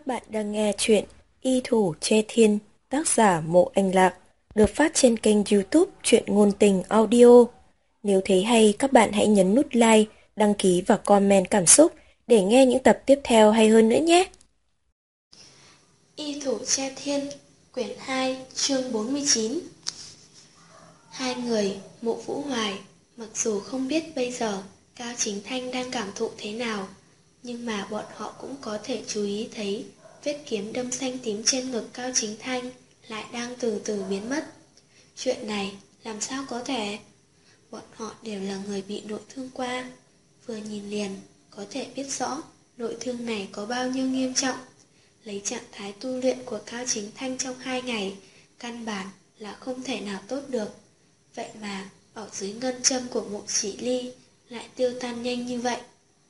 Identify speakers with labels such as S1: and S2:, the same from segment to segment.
S1: bạn đang nghe chuyện Y Thủ Che Thiên, tác giả Mộ Anh Lạc, được phát trên kênh YouTube Truyện Ngôn Tình Audio. Nếu thấy hay, các bạn hãy nhấn nút like, đăng ký và comment cảm xúc để nghe những tập tiếp theo hay hơn nữa nhé.
S2: Y Thủ Che Thiên, quyển 2, chương 49. Hai người, Mộ Vũ Hoài, mặc dù không biết bây giờ Cao Chính Thanh đang cảm thụ thế nào, nhưng mà bọn họ cũng có thể chú ý thấy vết kiếm đâm xanh tím trên ngực Cao Chính Thanh lại đang từ từ biến mất. Chuyện này làm sao có thể? Bọn họ đều là người bị nội thương qua, vừa nhìn liền có thể biết rõ nội thương này có bao nhiêu nghiêm trọng. Lấy trạng thái tu luyện của Cao Chính Thanh trong 2 ngày, căn bản là không thể nào tốt được. Vậy mà ở dưới ngân châm của Mộ Chỉ Ly lại tiêu tan nhanh như vậy.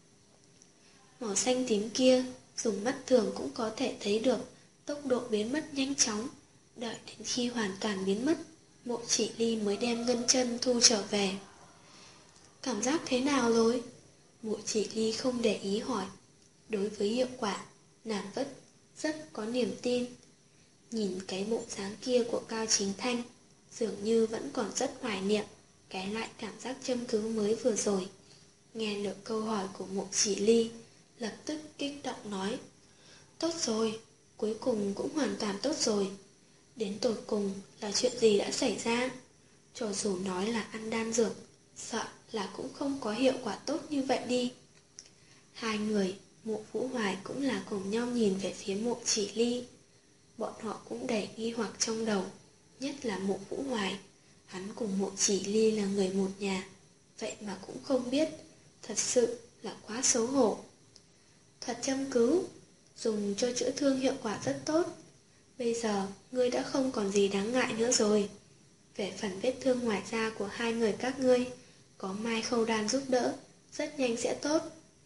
S2: Màu xanh tím kia dùng mắt thường cũng có thể thấy được tốc độ biến mất nhanh chóng. Đợi đến khi hoàn toàn biến mất, Mộ Chỉ Ly mới đem ngân chân thu trở về. Cảm giác thế nào rồi? Mộ Chỉ Ly không để ý hỏi. Đối với hiệu quả, nàng rất có niềm tin. Nhìn cái bộ dáng kia của Cao Chính Thanh, dường như vẫn còn rất hoài niệm cái loại cảm giác châm cứu mới vừa rồi. Nghe được câu hỏi của Mộ Chỉ Ly, lập tức kích động nói: tốt rồi, cuối cùng cũng hoàn toàn tốt rồi. Đến tột cùng là chuyện gì đã xảy ra? Cho dù nói là ăn đan dược, sợ là cũng không có hiệu quả tốt như vậy đi. Hai người, Mộ Vũ Hoài cũng là cùng nhau nhìn về phía Mộ Chỉ Ly. Bọn họ cũng đầy nghi hoặc trong đầu, nhất là Mộ Vũ Hoài. Hắn cùng Mộ Chỉ Ly là người một nhà, vậy mà cũng không biết, thật sự là quá xấu hổ. Thuật châm cứu dùng cho chữa thương hiệu quả rất tốt. Bây giờ ngươi đã không còn gì đáng ngại nữa rồi. Về phần vết thương ngoài da của hai người các ngươi, có Mai Khâu Đan giúp đỡ, rất nhanh sẽ tốt.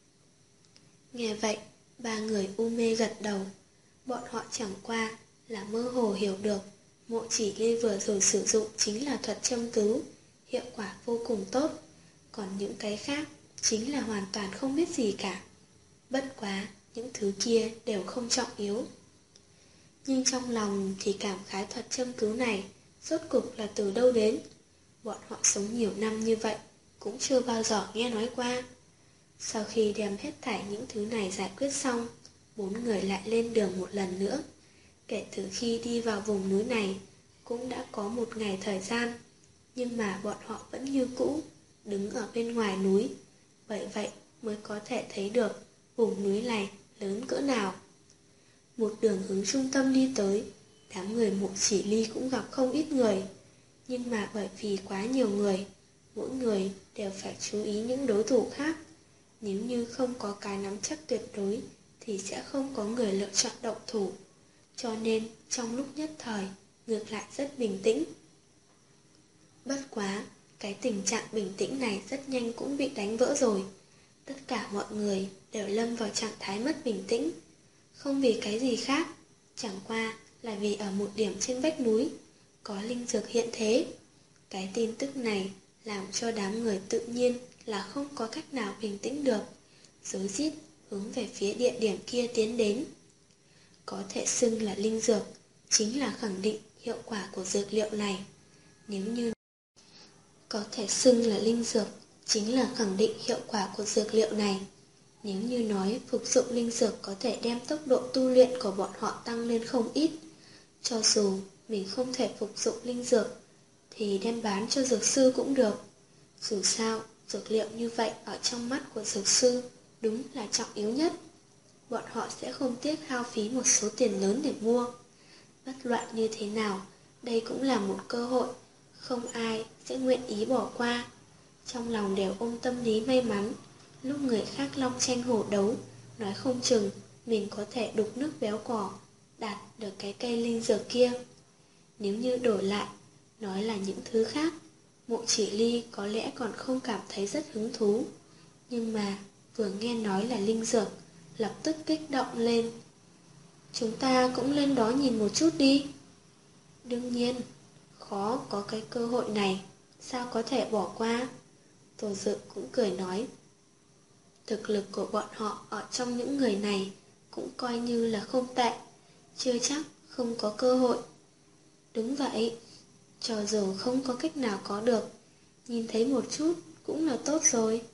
S2: Nghe vậy, ba người u mê gật đầu. Bọn họ chẳng qua là mơ hồ hiểu được Mộ Chỉ Ly vừa rồi sử dụng chính là thuật châm cứu, hiệu quả vô cùng tốt. Còn những cái khác chính là hoàn toàn không biết gì cả. Bất quá, những thứ kia đều không trọng yếu. Nhưng trong lòng thì cảm khái thuật châm cứu này rốt cuộc là từ đâu đến. Bọn họ sống nhiều năm như vậy cũng chưa bao giờ nghe nói qua. Sau khi đem hết thảy những thứ này giải quyết xong, bốn người lại lên đường một lần nữa. Kể từ khi đi vào vùng núi này cũng đã có 1 ngày thời gian, nhưng mà bọn họ vẫn như cũ đứng ở bên ngoài núi. Bởi vậy mới có thể thấy được vùng núi này lớn cỡ nào. Một đường hướng trung tâm đi tới, đám người Mộ Chỉ Ly cũng gặp không ít người. Nhưng mà bởi vì quá nhiều người, mỗi người đều phải chú ý những đối thủ khác. Nếu như không có cái nắm chắc tuyệt đối thì sẽ không có người lựa chọn động thủ. Cho nên trong lúc nhất thời, ngược lại rất bình tĩnh. Bất quá, cái tình trạng bình tĩnh này rất nhanh cũng bị đánh vỡ rồi. Tất cả mọi người đều lâm vào trạng thái mất bình tĩnh. Không vì cái gì khác, chẳng qua là vì ở một điểm trên vách núi có linh dược hiện thế. Cái tin tức này làm cho đám người tự nhiên là không có cách nào bình tĩnh được, rối rít hướng về phía địa điểm kia tiến đến. Có thể xưng là linh dược chính là khẳng định hiệu quả của dược liệu này. Nếu như có thể xưng là linh dược chính là khẳng định hiệu quả của dược liệu này. Nếu như nói phục dụng linh dược có thể đem tốc độ tu luyện của bọn họ tăng lên không ít, cho dù mình không thể phục dụng linh dược thì đem bán cho dược sư cũng được. Dù sao, dược liệu như vậy ở trong mắt của dược sư đúng là trọng yếu nhất. Bọn họ sẽ không tiếc hao phí một số tiền lớn để mua. Bất luận như thế nào, đây cũng là một cơ hội, không ai sẽ nguyện ý bỏ qua. Trong lòng đều ôm tâm lý may mắn, lúc người khác long tranh hổ đấu, nói không chừng mình có thể đục nước béo cỏ, đạt được cái cây linh dược kia. Nếu như đổi lại, nói là những thứ khác, Mộ Chỉ Ly có lẽ còn không cảm thấy rất hứng thú. Nhưng mà vừa nghe nói là linh dược, lập tức kích động lên. Chúng ta cũng lên đó nhìn một chút đi. Đương nhiên, khó có cái cơ hội này, sao có thể bỏ qua. Tô Dự cũng cười nói. Thực lực của bọn họ ở trong những người này cũng coi như là không tệ, chưa chắc không có cơ hội. Đúng vậy, cho dù không có cách nào có được, nhìn thấy một chút cũng là tốt rồi.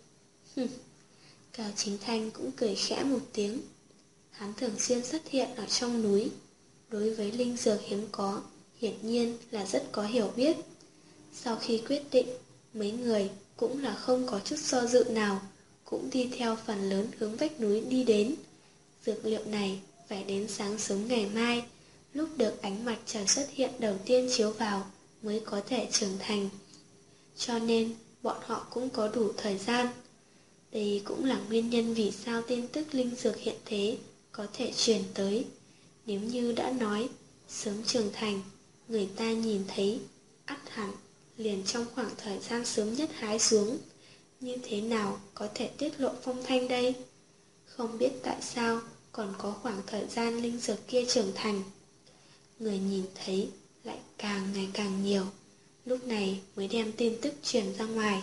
S2: Cao Chính Thanh cũng cười khẽ một tiếng. Hắn thường xuyên xuất hiện ở trong núi, đối với linh dược hiếm có, hiển nhiên là rất có hiểu biết. Sau khi quyết định, mấy người cũng là không có chút do dự nào, cũng đi theo phần lớn hướng vách núi đi đến. Dược liệu này phải đến sáng sớm ngày mai, lúc được ánh mặt trời xuất hiện đầu tiên chiếu vào mới có thể trưởng thành. Cho nên bọn họ cũng có đủ thời gian. Đây cũng là nguyên nhân vì sao tin tức linh dược hiện thế có thể truyền tới. Nếu như đã nói sớm trưởng thành, người ta nhìn thấy ắt hẳn liền trong khoảng thời gian sớm nhất hái xuống. Như thế nào có thể tiết lộ phong thanh đây? Không biết tại sao còn có khoảng thời gian linh dược kia trưởng thành. Người nhìn thấy lại càng ngày càng nhiều, lúc này mới đem tin tức truyền ra ngoài.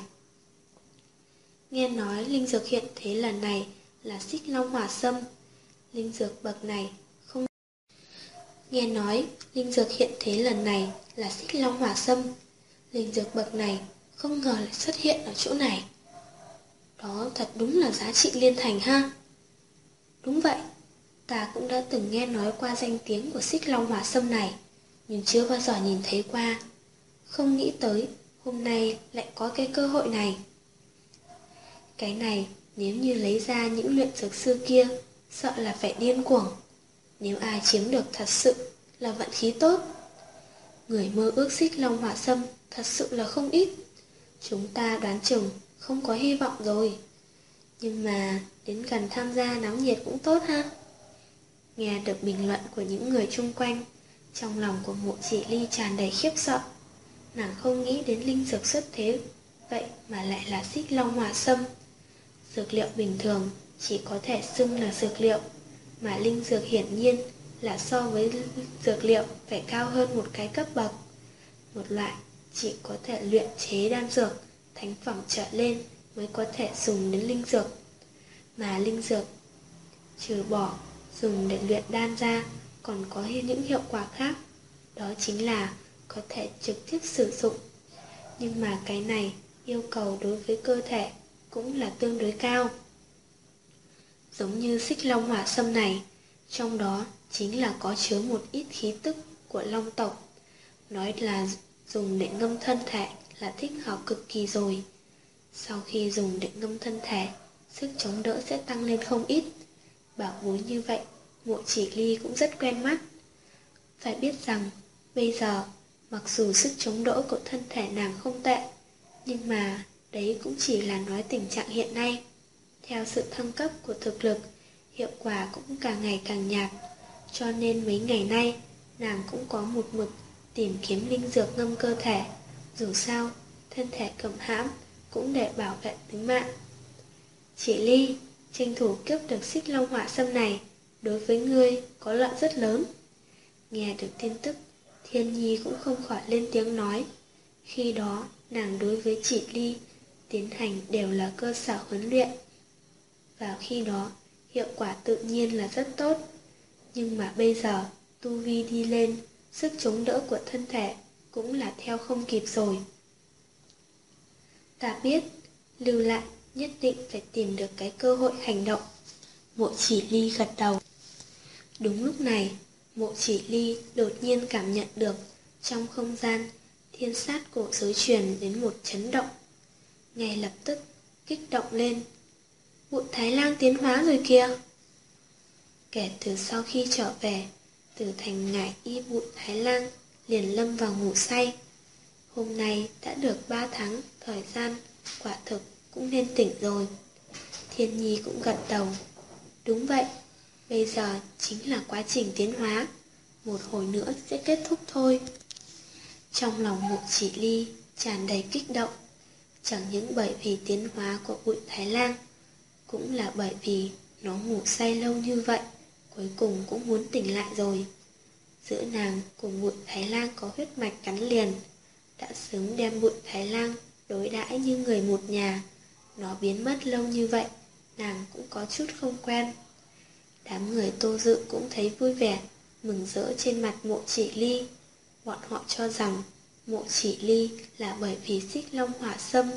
S2: Nghe nói linh dược hiện thế lần này là Xích Long Hỏa Sâm. Linh dược bậc này không... Nghe nói linh dược hiện thế lần này là Xích Long Hỏa Sâm. Linh dược bậc này không ngờ lại xuất hiện ở chỗ này. Đó thật đúng là giá trị liên thành ha. Đúng vậy, ta cũng đã từng nghe nói qua danh tiếng của Xích Long Hỏa Sâm này, nhưng chưa bao giờ nhìn thấy qua. Không nghĩ tới hôm nay lại có cái cơ hội này. Cái này nếu như lấy ra những luyện dược sư kia, sợ là phải điên cuồng. Nếu ai chiếm được thật sự là vận khí tốt. Người mơ ước Xích Long Hỏa Sâm thật sự là không ít. Chúng ta đoán chừng không có hy vọng rồi. Nhưng mà đến gần tham gia náo nhiệt cũng tốt ha. Nghe được bình luận của những người chung quanh, trong lòng của Mộ Chỉ Ly tràn đầy khiếp sợ. Nàng không nghĩ đến linh dược xuất thế, vậy mà lại là Xích Long Hỏa Sâm. Dược liệu bình thường chỉ có thể xưng là dược liệu, mà linh dược hiển nhiên là so với dược liệu phải cao hơn một cái cấp bậc. Một loại chỉ có thể luyện chế đan dược, thánh phẩm trở lên mới có thể dùng đến linh dược. Mà linh dược trừ bỏ dùng để luyện đan ra, còn có những hiệu quả khác. Đó chính là có thể trực tiếp sử dụng. Nhưng mà cái này yêu cầu đối với cơ thể cũng là tương đối cao. Giống như Xích Long Hỏa Sâm này, trong đó chính là có chứa một ít khí tức của long tộc. Nói là dùng để ngâm thân thể là thích hợp cực kỳ rồi. Sau khi dùng để ngâm thân thể, sức chống đỡ sẽ tăng lên không ít. Bảo bối như vậy, Mộ Chỉ Ly cũng rất quen mắt. Phải biết rằng, bây giờ, mặc dù sức chống đỡ của thân thể nàng không tệ, nhưng mà đấy cũng chỉ là nói tình trạng hiện nay. Theo sự thăng cấp của thực lực, hiệu quả cũng càng ngày càng nhạt. Cho nên mấy ngày nay, nàng cũng có một mực tìm kiếm linh dược ngâm cơ thể. Dù sao, thân thể cầm hãm cũng để bảo vệ tính mạng. Chỉ Ly, tranh thủ cướp được Xích Long Hỏa Sâm này, đối với ngươi có lợi rất lớn. Nghe được tin tức, Thiên Nhi cũng không khỏi lên tiếng nói. Khi đó, nàng đối với Chỉ Ly tiến hành đều là cơ sở huấn luyện. Vào khi đó, hiệu quả tự nhiên là rất tốt. Nhưng mà bây giờ, tu vi đi lên, sức chống đỡ của thân thể cũng là theo không kịp rồi. Ta biết, lưu lại nhất định phải tìm được cái cơ hội hành động. Mộ Chỉ Ly gật đầu. Đúng lúc này, Mộ Chỉ Ly đột nhiên cảm nhận được trong không gian thiên sát cổ giới truyền đến một chấn động. Ngay lập tức kích động lên. Bụi Thái Lang tiến hóa rồi kìa. Kể từ sau khi trở về từ thành ngải y, Bụi Thái Lang liền lâm vào ngủ say. Hôm nay đã được 3 tháng thời gian, quả thực cũng nên tỉnh rồi. Thiên Nhi cũng gật đầu. Đúng vậy, bây giờ chính là quá trình tiến hóa, một hồi nữa sẽ kết thúc thôi. Trong lòng Mộ Chỉ Ly tràn đầy kích động, chẳng những bởi vì tiến hóa của Bụi Thái Lang, cũng là bởi vì nó ngủ say lâu như vậy, cuối cùng cũng muốn tỉnh lại rồi. Giữa nàng cùng Bụi Thái Lang có huyết mạch gắn liền, đã sớm đem Bụi Thái Lang đối đãi như người một nhà. Nó biến mất lâu như vậy, nàng cũng có chút không quen. Đám người Tô Dự cũng thấy vui vẻ, mừng rỡ trên mặt Mộ Chỉ Ly. Bọn họ cho rằng Mộ Chỉ Ly là bởi vì Xích Long Hỏa Sâm.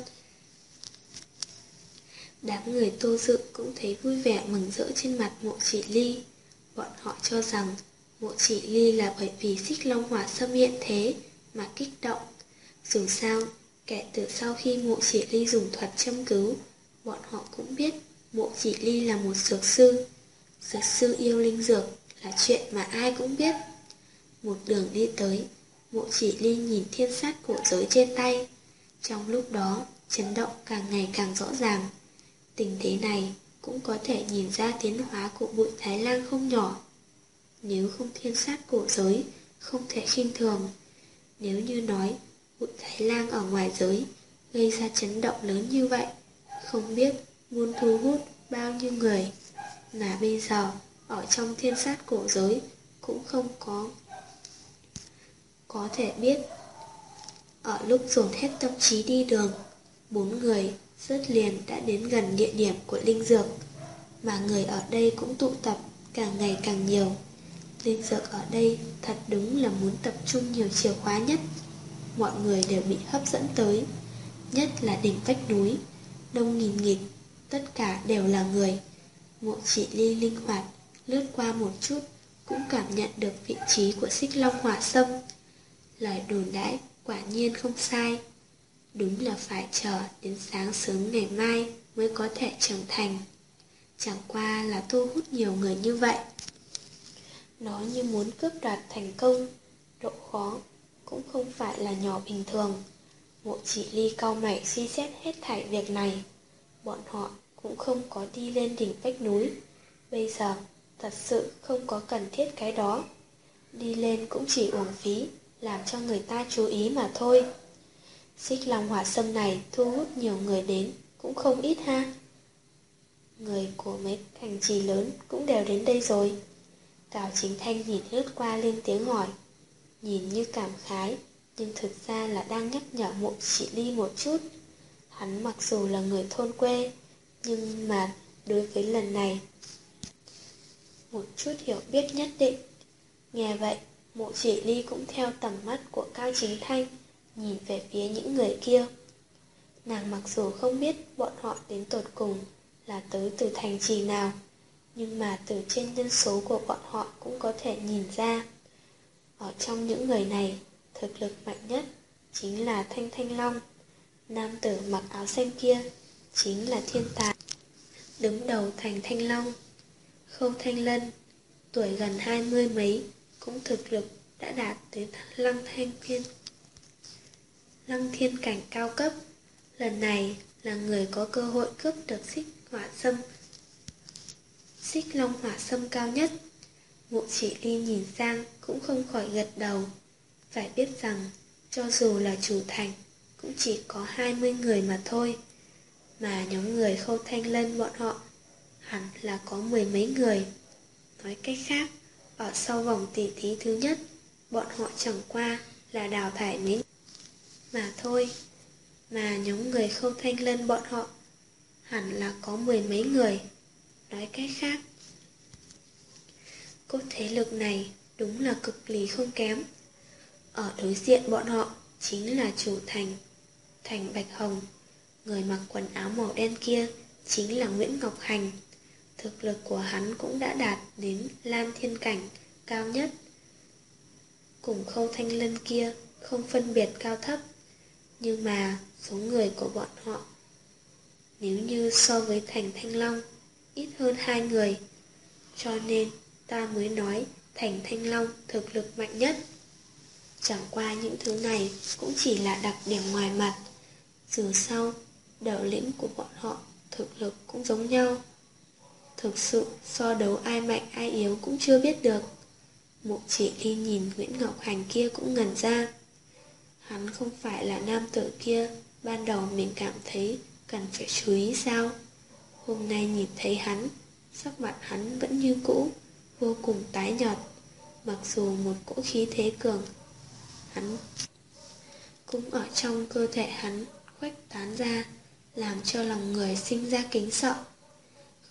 S2: Đám người Tô Dự cũng thấy vui vẻ mừng rỡ trên mặt Mộ Chỉ Ly. Bọn họ cho rằng Mộ Chỉ Ly là bởi vì Xích Long Hỏa Sâm hiện thế mà kích động. Dù sao, kể từ sau khi Mộ Chỉ Ly dùng thuật châm cứu, bọn họ cũng biết Mộ Chỉ Ly là một dược sư. Dược sư yêu linh dược là chuyện mà ai cũng biết. Một đường đi tới, Mộ Chỉ Ly nhìn thiên sát cổ giới trên tay. Trong lúc đó, chấn động càng ngày càng rõ ràng. Tình thế này cũng có thể nhìn ra tiến hóa của Bụi Thái Lang không nhỏ. Nếu không thiên sát cổ giới, không thể khinh thường. Nếu như nói Bụi Thái Lang ở ngoài giới gây ra chấn động lớn như vậy, không biết muốn thu hút bao nhiêu người. Mà bây giờ ở trong thiên sát cổ giới cũng không có thể biết. Ở lúc dồn hết tâm trí đi đường, 4 người rất liền đã đến gần địa điểm của linh dược. Mà người ở đây cũng tụ tập càng ngày càng nhiều. Linh dược ở đây thật đúng là muốn tập trung nhiều chìa khóa nhất. Mọi người đều bị hấp dẫn tới. Nhất là đỉnh vách núi, đông nghìn nghịt, tất cả đều là người. Mộ Chỉ Ly linh hoạt lướt qua một chút, cũng cảm nhận được vị trí của Xích Long Hỏa Sâm. Lời đồn đãi quả nhiên không sai. Đúng là phải chờ đến sáng sớm ngày mai mới có thể trưởng thành. Chẳng qua là thu hút nhiều người như vậy, nó như muốn cướp đoạt thành công, độ khó cũng không phải là nhỏ bình thường. Mộ Chỉ Ly cau mày suy xét hết thảy việc này. Bọn họ cũng không có đi lên đỉnh vách núi. Bây giờ thật sự không có cần thiết cái đó. Đi lên cũng chỉ uổng phí, làm cho người ta chú ý mà thôi. Xích Long Hỏa Sâm này thu hút nhiều người đến cũng không ít ha. Người của mấy thành trì lớn cũng đều đến đây rồi. Cao Chính Thanh nhìn lướt qua lên tiếng hỏi, nhìn như cảm khái, nhưng thực ra là đang nhắc nhở Mộ Chỉ Ly một chút. Hắn mặc dù là người thôn quê, nhưng mà đối với lần này một chút hiểu biết nhất định. Nghe vậy, Mộ Chỉ Ly cũng theo tầm mắt của Cao Chính Thanh nhìn về phía những người kia. Nàng mặc dù không biết bọn họ đến tột cùng là tới từ thành trì nào, nhưng mà từ trên nhân số của bọn họ cũng có thể nhìn ra. Ở trong những người này, thực lực mạnh nhất chính là Thanh Thanh Long. Nam tử mặc áo xanh kia chính là thiên tài đứng đầu thành Thanh Long. Khâu Thanh Lân, tuổi gần 20 mấy, cũng thực lực đã đạt tới Lăng thiên cảnh cao cấp. Lần này là người có cơ hội cướp được Xích Long Hỏa Sâm cao nhất. Mộ Chỉ Ly nhìn sang cũng không khỏi gật đầu. Phải biết rằng cho dù là chủ thành cũng chỉ có 20 người mà thôi, mà nhóm người Khâu Thanh Lân bọn họ hẳn là có mười mấy người. Nói cách khác, ở sau vòng tỉ thí thứ nhất, bọn họ chẳng qua là đào thải mấy mà thôi. Mà nhóm người Khâu Thanh Lân bọn họ hẳn là có mười mấy người. Nói cách khác, cốt thế lực này đúng là cực kỳ không kém. Ở đối diện bọn họ chính là chủ thành Bạch Hồng. Người mặc quần áo màu đen kia chính là Nguyễn Ngọc Hành. Thực lực của hắn cũng đã đạt đến Lam Thiên cảnh cao nhất, cùng Khâu Thanh Lân kia không phân biệt cao thấp. Nhưng mà số người của bọn họ, nếu như so với thành Thanh Long, ít hơn 2 người. Cho nên ta mới nói thành Thanh Long thực lực mạnh nhất. Chẳng qua những thứ này cũng chỉ là đặc điểm ngoài mặt. Dù sao, đầu lĩnh của bọn họ thực lực cũng giống nhau. Thực sự so đấu ai mạnh ai yếu cũng chưa biết được. Mộ Chỉ Ly nhìn Nguyễn Ngọc Hành kia cũng ngẩn ra. Hắn không phải là nam tử kia ban đầu mình cảm thấy cần phải chú ý sao? Hôm nay nhìn thấy hắn, sắc mặt hắn vẫn như cũ, vô cùng tái nhợt. Mặc dù một cỗ khí thế cường hắn cũng ở trong cơ thể hắn khuếch tán ra, làm cho lòng người sinh ra kính sợ.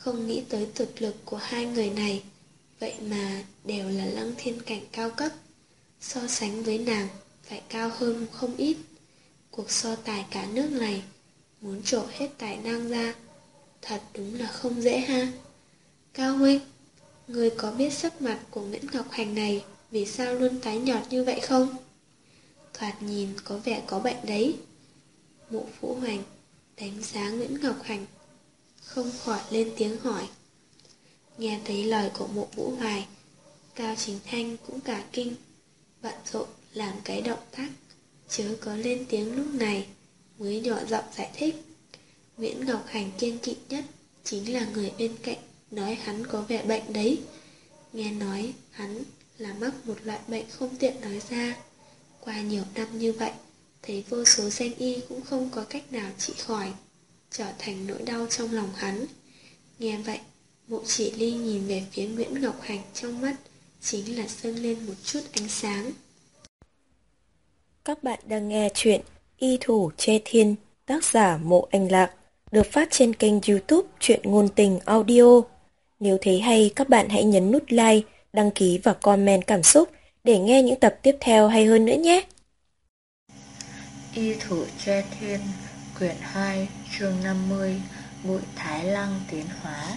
S2: không nghĩ tới thực lực của hai người này, vậy mà đều là Lăng Thiên cảnh cao cấp. So sánh với nàng, phải cao hơn không ít. Cuộc so tài cả nước này, muốn trổ hết tài năng ra, thật đúng là không dễ ha. Cao huynh, người có biết sắc mặt của Nguyễn Ngọc Hành này vì sao luôn tái nhợt như vậy không? Thoạt nhìn có vẻ có bệnh đấy. Mộ Vũ Hoành đánh giá Nguyễn Ngọc Hành, không khỏi lên tiếng hỏi. Nghe thấy lời của Mộ Vũ Hoài, Cao Chính Thanh cũng cả kinh, bận rộn làm cái động tác chớ có lên tiếng lúc này, mới nhỏ giọng giải thích. Nguyễn Ngọc Hành kiêng kỵ nhất chính là người bên cạnh nói hắn có vẻ bệnh đấy. Nghe nói hắn là mắc một loại bệnh không tiện nói ra. Qua nhiều năm như vậy, thấy vô số danh y cũng không có cách nào trị khỏi, trở thành nỗi đau trong lòng hắn. Nghe vậy, Mộ Chỉ Ly nhìn về phía Nguyễn Ngọc Hành, trong mắt chính là dâng lên một chút ánh sáng.
S1: Các bạn đang nghe chuyện Y Thủ Che Thiên, tác giả Mộ Anh Lạc, được phát trên kênh YouTube Truyện Ngôn Tình Audio. Nếu thấy hay, các bạn hãy nhấn nút like, đăng ký và comment cảm xúc để nghe những tập tiếp theo hay hơn nữa nhé.
S3: Y Thủ Che Thiên, quyển 2, chương 50, Bụi Thái Lăng tiến hóa.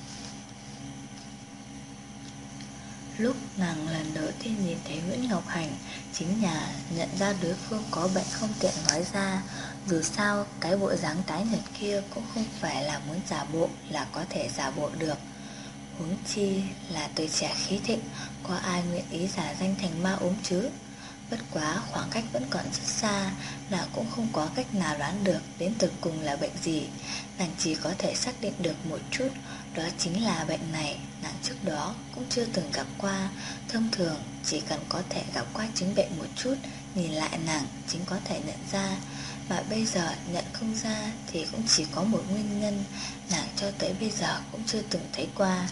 S3: Lúc nàng lần đầu tiên nhìn thấy Nguyễn Ngọc Hành, chính nhà nhận ra đối phương có bệnh không tiện nói ra. Dù sao, cái bộ dáng tái nhợt kia cũng không phải là muốn giả bộ là có thể giả bộ được. Huống chi là tuổi trẻ khí thịnh, có ai nguyện ý giả danh thành ma ốm chứ? Bất quá khoảng cách vẫn còn rất xa, nàng cũng không có cách nào đoán được đến tột cùng là bệnh gì. Nàng chỉ có thể xác định được một chút, đó chính là bệnh này nàng trước đó cũng chưa từng gặp qua. Thông thường chỉ cần có thể gặp qua chứng bệnh một chút, nhìn lại nàng chính có thể nhận ra. Mà bây giờ nhận không ra thì cũng chỉ có một nguyên nhân, nàng cho tới bây giờ cũng chưa từng thấy qua.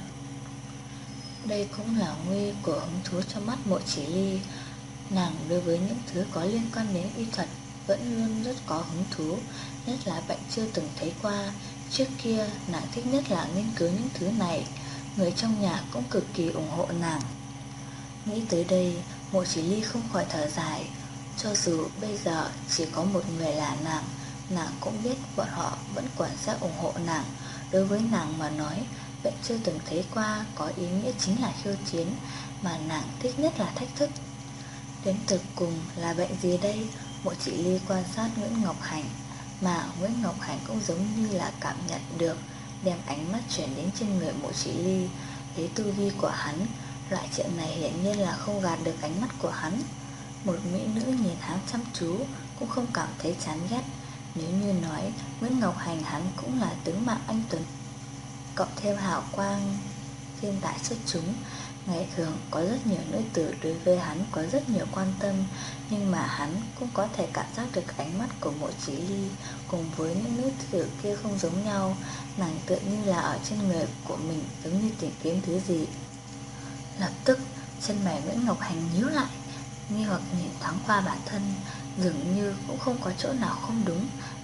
S3: Đây cũng là nguy của hứng thú trong mắt Mộ Chỉ Ly. Nàng đối với những thứ có liên quan đến y thuật vẫn luôn rất có hứng thú, nhất là bệnh chưa từng thấy qua. Trước kia nàng thích nhất là nghiên cứu những thứ này. Người trong nhà cũng cực kỳ ủng hộ nàng. Nghĩ tới đây, Mộ Chỉ Ly không khỏi thở dài. Cho dù bây giờ chỉ có một người là nàng cũng biết bọn họ vẫn còn sẽ ủng hộ nàng. Đối với nàng mà nói, bệnh chưa từng thấy qua có ý nghĩa chính là khiêu chiến, mà nàng thích nhất là thách thức. Đến thực cùng là bệnh gì đây? Mộ Chỉ Ly quan sát Nguyễn Ngọc Hành, mà Nguyễn Ngọc Hành cũng giống như là cảm nhận được, đem ánh mắt chuyển đến trên người Mộ Chỉ Ly. Lấy tu vi của hắn, loại chuyện này hiển nhiên là không gạt được ánh mắt của hắn. Một mỹ nữ nhìn hắn chăm chú cũng không cảm thấy chán ghét. Nếu như nói Nguyễn Ngọc Hành hắn cũng là tướng mạo anh tuấn, cộng thêm hào quang thiên tài xuất chúng, ngày thường có rất nhiều nữ tử đối với hắn có rất nhiều quan tâm, nhưng mà hắn cũng có thể cảm giác được ánh mắt của Mộ Chỉ Ly cùng với những nữ tử kia không giống nhau. Nàng tựa như là ở trên người của mình giống như tìm kiếm thứ gì. Lập tức chân mày Nguyễn Ngọc Hành nhíu lại, nghi hoặc nhìn thoáng qua bản thân, dường như cũng không có chỗ nào không đúng.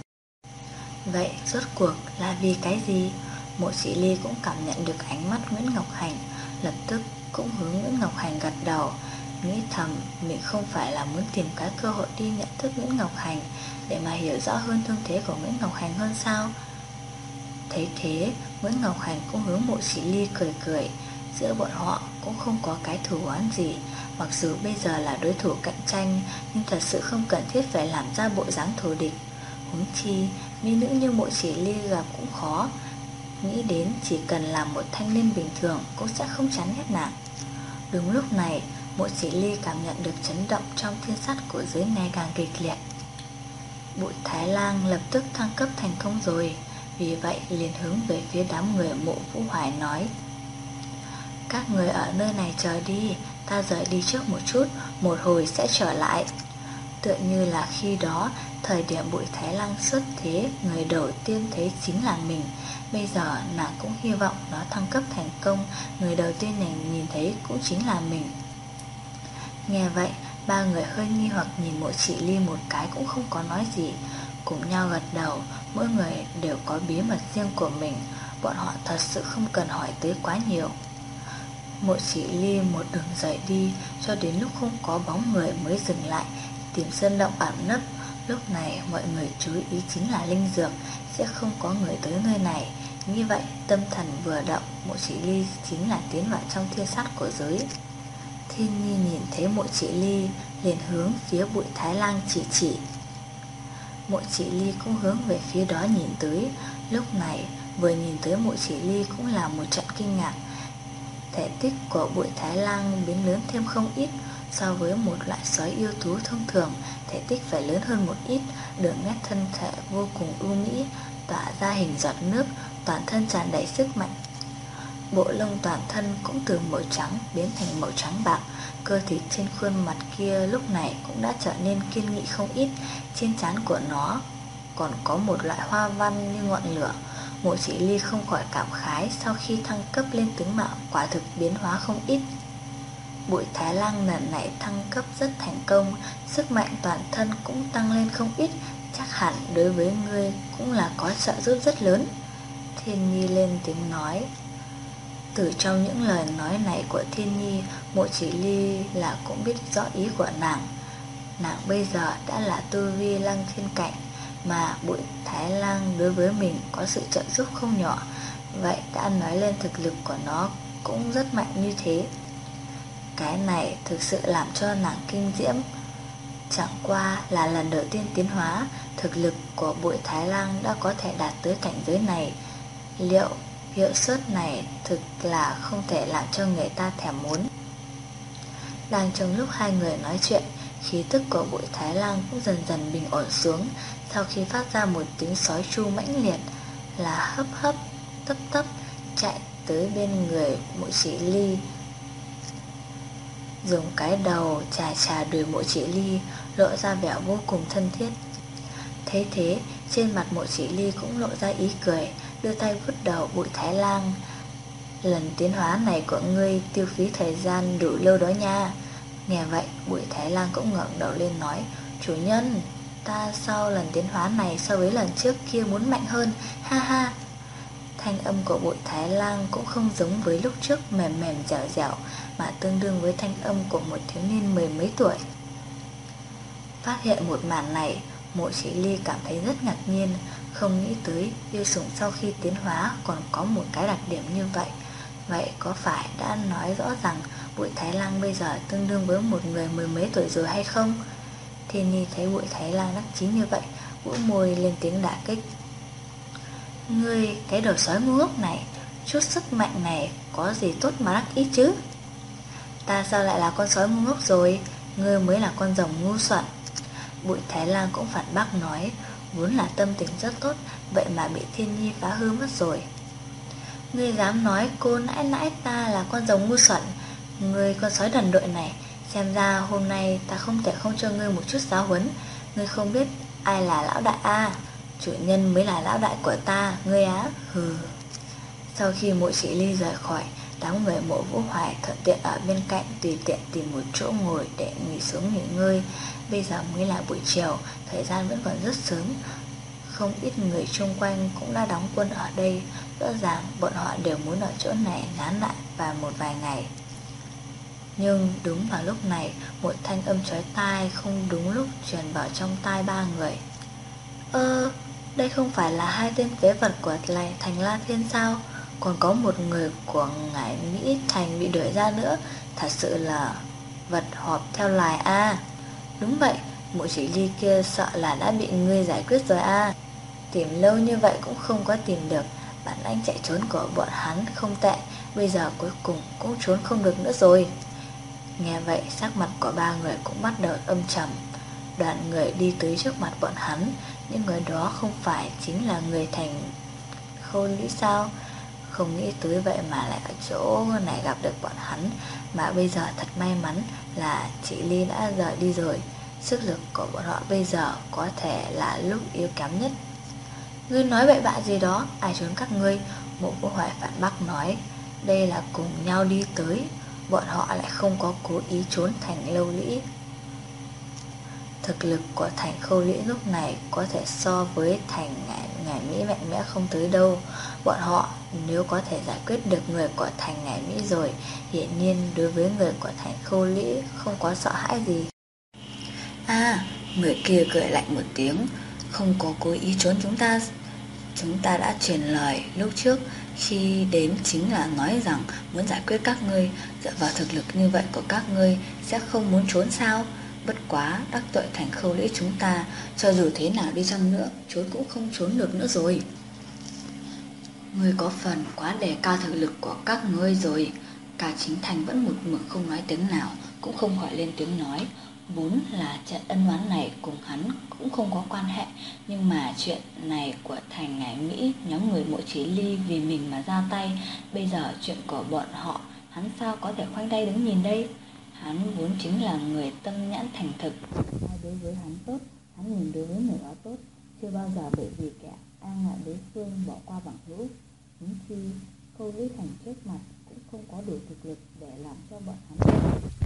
S3: Vậy rốt cuộc là vì cái gì? Mộ Chỉ Ly cũng cảm nhận được ánh mắt Nguyễn Ngọc Hành, lập tức cũng hướng Nguyễn Ngọc Hành gật đầu, nghĩ thầm mình không phải là muốn tìm cái cơ hội đi nhận thức Nguyễn Ngọc Hành để mà hiểu rõ hơn thương thế của Nguyễn Ngọc Hành hơn sao? Thấy thế, Nguyễn Ngọc Hành cũng hướng Mộ Chỉ Ly cười cười. Giữa bọn họ cũng không có cái thù oán gì, mặc dù bây giờ là đối thủ cạnh tranh, nhưng thật sự không cần thiết phải làm ra bộ dáng thù địch. Huống chi, mỹ nữ như Mộ Chỉ Ly gặp cũng khó. Nghĩ đến chỉ cần là một thanh niên bình thường cũng sẽ không chán ghét nàng. Đúng lúc này, Mộ Chỉ Ly cảm nhận được chấn động trong thiên sắt của giới ngày càng kịch liệt. Bụi Thái Lang lập tức thăng cấp thành công rồi, vì vậy liền hướng về phía đám người Mộ Vũ Hoài nói: các người ở nơi này chờ đi, ta rời đi trước một chút, một hồi sẽ trở lại. Tựa như là khi đó, thời điểm Bụi Thái Lang xuất thế, người đầu tiên thấy chính là mình. Bây giờ nàng cũng hy vọng nó thăng cấp thành công, người đầu tiên nàng nhìn thấy cũng chính là mình. Nghe vậy, ba người hơi nghi hoặc nhìn Mộ Chỉ Ly một cái cũng không có nói gì, cùng nhau gật đầu. Mỗi người đều có bí mật riêng của mình. bọn họ thật sự không cần hỏi tới quá nhiều. Mộ Chỉ Ly một đường rời đi cho đến lúc không có bóng người mới dừng lại tìm sơn động ẩn nấp. Lúc này mọi người chú ý chính là linh dược, sẽ không có người tới nơi này. Như vậy tâm thần vừa động, Mộ Chỉ Ly chính là tiến vào trong thiên sát của giới. Thiên Nhi nhìn thấy Mộ Chỉ Ly liền hướng phía Bụi Thái Lang chỉ. Mộ Chỉ Ly cũng hướng về phía đó nhìn tới. Lúc này vừa nhìn tới Mộ Chỉ Ly cũng là một trận kinh ngạc. Thể tích của Bụi Thái Lang biến lớn thêm không ít. So với một loại sói yêu thú thông thường, thể tích phải lớn hơn một ít. Đường nét thân thể vô cùng ưu mỹ, tỏa ra hình giọt nước, toàn thân tràn đầy sức mạnh. Bộ lông toàn thân cũng từ màu trắng biến thành màu trắng bạc. Cơ thịt trên khuôn mặt kia lúc này cũng đã trở nên kiên nghị không ít. Trên trán của nó còn có một loại hoa văn như ngọn lửa. Mộ Chỉ Ly không khỏi cảm khái, sau khi thăng cấp lên tướng mạo quả thực biến hóa không ít. Bụi Thái Lang lần này thăng cấp rất thành công, sức mạnh toàn thân cũng tăng lên không ít. Chắc hẳn đối với ngươi cũng là có trợ giúp rất lớn. Thiên Nhi lên tiếng nói. Từ trong những lời nói này của Thiên Nhi, Mộ Chỉ Ly là cũng biết rõ ý của nàng. Nàng bây giờ đã là tu vi Lăng Thiên cảnh, mà Bụi Thái Lang đối với mình có sự trợ giúp không nhỏ. Vậy đã nói lên thực lực của nó cũng rất mạnh như thế. Cái này thực sự làm cho nàng kinh diễm. Chẳng qua là lần đầu tiên tiến hóa, thực lực của Bụi Thái Lang đã có thể đạt tới cảnh giới này. Liệu hiệu suất này thực là không thể làm cho người ta thèm muốn. Đang trong lúc hai người nói chuyện, khí tức của Bụi Thái Lang cũng dần dần bình ổn xuống. Sau khi phát ra một tiếng sói tru mãnh liệt, là hấp hấp, tấp tấp chạy tới bên người Mộ Chỉ Ly, dùng cái đầu chà đuôi Mộ Chỉ Ly, lộ ra vẻ vô cùng thân thiết. Thế thế, trên mặt Mộ Chỉ Ly cũng lộ ra ý cười, đưa tay vuốt đầu Bụi Thái Lang. Lần tiến hóa này của ngươi tiêu phí thời gian đủ lâu đó nha. Nghe vậy, Bụi Thái Lang cũng ngẩng đầu lên nói, chủ nhân, ta sau lần tiến hóa này so với lần trước kia muốn mạnh hơn, ha ha. Thanh âm của Bụi Thái Lang cũng không giống với lúc trước mềm mềm dẻo dẻo, mà tương đương với thanh âm của một thiếu niên mười mấy tuổi. Phát hiện một màn này, Mộ Chỉ Ly cảm thấy rất ngạc nhiên, không nghĩ tới yêu sủng sau khi tiến hóa còn có một cái đặc điểm như vậy. Vậy có phải đã nói rõ rằng Bụi Thái Lang bây giờ tương đương với một người mười mấy tuổi rồi hay không? Thiên Nhi thấy Bụi Thái Lang đắc chí như vậy, bĩu môi lên tiếng đả kích. Ngươi cái đầu sói ngu ngốc này, chút sức mạnh này có gì tốt mà đắc ý chứ? Ta sao lại là con sói ngu ngốc rồi? Ngươi mới là con rồng ngu xuẩn. Bụi Thái Lang cũng phản bác nói, vốn là tâm tình rất tốt, vậy mà bị Thiên Nhi phá hư mất rồi. Ngươi dám nói cô nãi nãi ta là con rồng ngu xuẩn? Ngươi con sói đần độn này, xem ra hôm nay ta không thể không cho ngươi một chút giáo huấn. Ngươi không biết ai là lão đại a? Chủ nhân mới là lão đại của ta, ngươi á, hừ. Sau khi Mộ Chỉ Ly rời khỏi, đám người Mộ Vũ Hoài thuận tiện ở bên cạnh tùy tiện tìm một chỗ ngồi để nghỉ xuống nghỉ ngơi. Bây giờ mới là buổi chiều, thời gian vẫn còn rất sớm. Không ít người xung quanh cũng đã đóng quân ở đây. Rõ ràng bọn họ đều muốn ở chỗ này nán lại và một vài ngày. Nhưng đúng vào lúc này, một thanh âm chói tai không đúng lúc truyền vào trong tai ba người. Đây không phải là hai tên phế vật của thành La Thiên sao? Còn có một người của ngải Mỹ Thành bị đuổi ra nữa. Thật sự là vật họp theo loài a. Đúng vậy, Mộ Chỉ Ly kia sợ là đã bị ngươi giải quyết rồi a. Tìm lâu như vậy cũng không có tìm được. Bản lãnh chạy trốn của bọn hắn không tệ, bây giờ cuối cùng cũng trốn không được nữa rồi. Nghe vậy, sắc mặt của ba người cũng bắt đầu âm trầm. Đoàn người đi tới trước mặt bọn hắn. Những người đó không phải chính là người thành Khâu Lũy sao? Không nghĩ tới vậy mà lại ở chỗ này gặp được bọn hắn. Mà bây giờ thật may mắn là chị Ly đã rời đi rồi. Sức lực của bọn họ bây giờ có thể là lúc yếu kém nhất. Ngươi nói bậy bạ gì đó, ai trốn các ngươi? Mộ Vũ Hoài phản bác nói, đây là cùng nhau đi tới, bọn họ lại không có cố ý trốn thành Lâu Lũy. Thực lực của thành Khâu Lũy lúc này có thể so với thành Ngải Mỹ mạnh mẽ không tới đâu. Bọn họ nếu có thể giải quyết được người của thành Ngải Mỹ rồi, hiển nhiên đối với người của thành Khâu Lĩ không có sợ hãi gì. Người kia cười lạnh một tiếng, không có cố ý trốn chúng ta. Chúng ta đã truyền lời lúc trước khi đến chính là nói rằng muốn giải quyết các ngươi. Dựa vào thực lực như vậy của các ngươi sẽ không muốn trốn sao? Bất quá đắc tội thành Khâu Lĩ chúng ta, cho dù thế nào đi chăng nữa, trốn cũng không trốn được nữa rồi. Ngươi có phần quá đề cao thực lực của các ngươi rồi. Cả Chính Thành vẫn một mực không nói tiếng nào, cũng không khỏi lên tiếng nói. Vốn là trận ân oán này cùng hắn cũng không có quan hệ, nhưng mà chuyện này của thành Ngải Mỹ, nhóm người Mộ Chỉ Ly vì mình mà ra tay. Bây giờ chuyện của bọn họ, hắn sao có thể khoanh tay đứng nhìn đây? Hắn vốn chính là người tâm nhãn thành thực. Ai đối với hắn tốt, hắn nhìn đối với người đó tốt, chưa bao giờ bởi vì kẻ an ngại đối phương bỏ qua bằng hữu. Huống chi Khâu Lĩ Thành trước mặt cũng không có đủ thực lực để làm cho bọn hắn.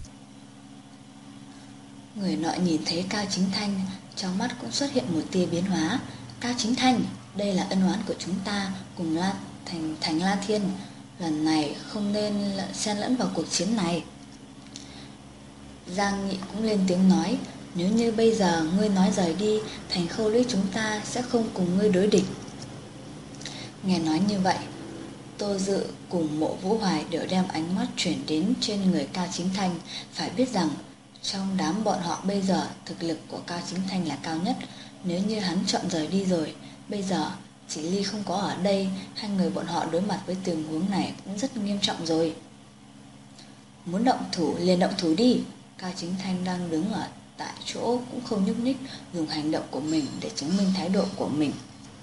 S3: Người nọ nhìn thấy Cao Chính Thanh, trong mắt cũng xuất hiện một tia biến hóa. Cao Chính Thanh, đây là ân oán của chúng ta cùng thành La Thiên, lần này không nên xen lẫn vào cuộc chiến này. Giang Nghị cũng lên tiếng nói, nếu như bây giờ ngươi nói rời đi, thành Khâu Lĩ chúng ta sẽ không cùng ngươi đối địch. Nghe nói như vậy, Tô Dự cùng Mộ Vũ Hoài đều đem ánh mắt chuyển đến trên người Cao Chính Thanh. Phải biết rằng trong đám bọn họ bây giờ thực lực của Cao Chính Thanh là cao nhất. Nếu như hắn chọn rời đi rồi, bây giờ Chỉ Ly không có ở đây, hai người bọn họ đối mặt với tình huống này cũng rất nghiêm trọng rồi. Muốn động thủ liền động thủ đi. Cao Chính Thanh đang đứng ở tại chỗ cũng không nhúc nhích, dùng hành động của mình để chứng minh thái độ của mình.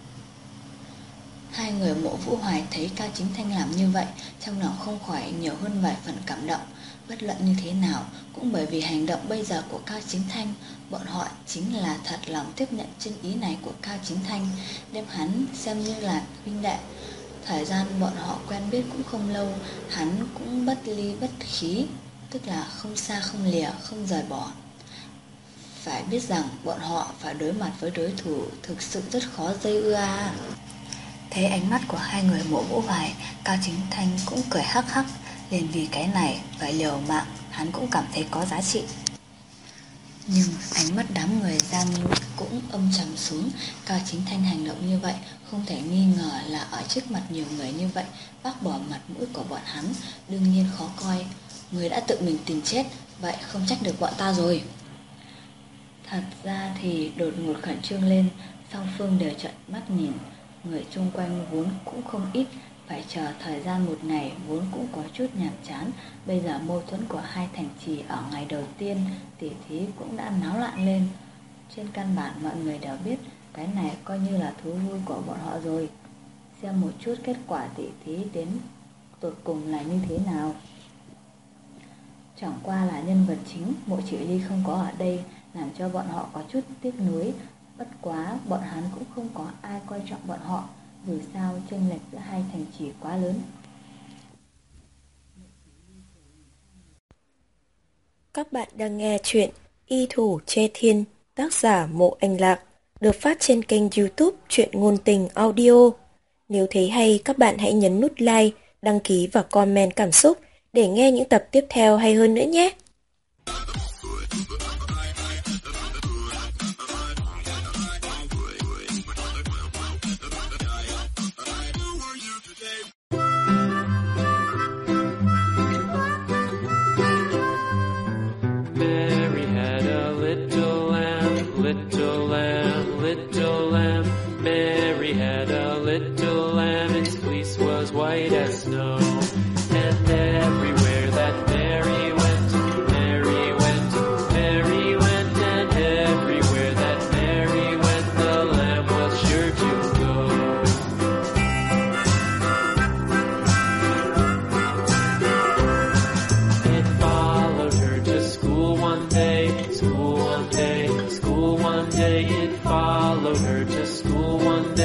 S3: Hai người Mộ Vũ Hoài thấy Cao Chính Thanh làm như vậy, trong lòng không khỏi nhiều hơn vài phần cảm động. Bất luận như thế nào, cũng bởi vì hành động bây giờ của Cao Chính Thanh, bọn họ chính là thật lòng tiếp nhận chân ý này của Cao Chính Thanh, đem hắn xem như là huynh đệ. Thời gian bọn họ quen biết cũng không lâu, hắn cũng bất ly bất khí, tức là không xa không lìa, không rời bỏ. Phải biết rằng bọn họ phải đối mặt với đối thủ thực sự rất khó dây ưa. Thấy ánh mắt của hai người Mộ Vũ Hoài, Cao Chính Thanh cũng cười hắc hắc, liền vì cái này phải liều mạng, hắn cũng cảm thấy có giá trị. Nhưng ánh mắt đám người Giang Nghị cũng âm trầm xuống. Cao Chính Thanh hành động như vậy không thể nghi ngờ là ở trước mặt nhiều người như vậy bác bỏ mặt mũi của bọn hắn, đương nhiên khó coi. Người đã tự mình tìm chết, vậy không trách được bọn ta rồi. Thật ra thì đột ngột khẩn trương lên, song phương đều trợn mắt nhìn. Người chung quanh vốn cũng không ít, phải chờ thời gian một ngày vốn cũng có chút nhàm chán. Bây giờ mâu thuẫn của hai thành trì ở ngày đầu tiên tỉ thí cũng đã náo loạn lên. Trên căn bản mọi người đều biết cái này coi như là thú vui của bọn họ rồi. Xem một chút kết quả tỉ thí đến tột cùng là như thế nào. Chẳng qua là nhân vật chính Mộ Chỉ Ly không có ở đây, làm cho bọn họ có chút tiếc nuối. Bất quá bọn hắn cũng không có ai coi trọng bọn họ, dù sao chênh lệch giữa hai thành trì quá lớn.
S1: Các bạn đang nghe chuyện Y Thủ Chê Thiên, tác giả Mộ Anh Lạc, được phát trên kênh YouTube Truyện Ngôn Tình Audio. Nếu thấy hay, các bạn hãy nhấn nút like, đăng ký và comment cảm xúc để nghe những tập tiếp theo hay hơn nữa nhé.
S4: Little lamb, Mary had a little lamb, its fleece was white as snow. And everywhere that Mary went, Mary went, Mary went, and everywhere that Mary went, the lamb was sure to go. It followed her to school one day, school one day, school one day. It followed her to school one day.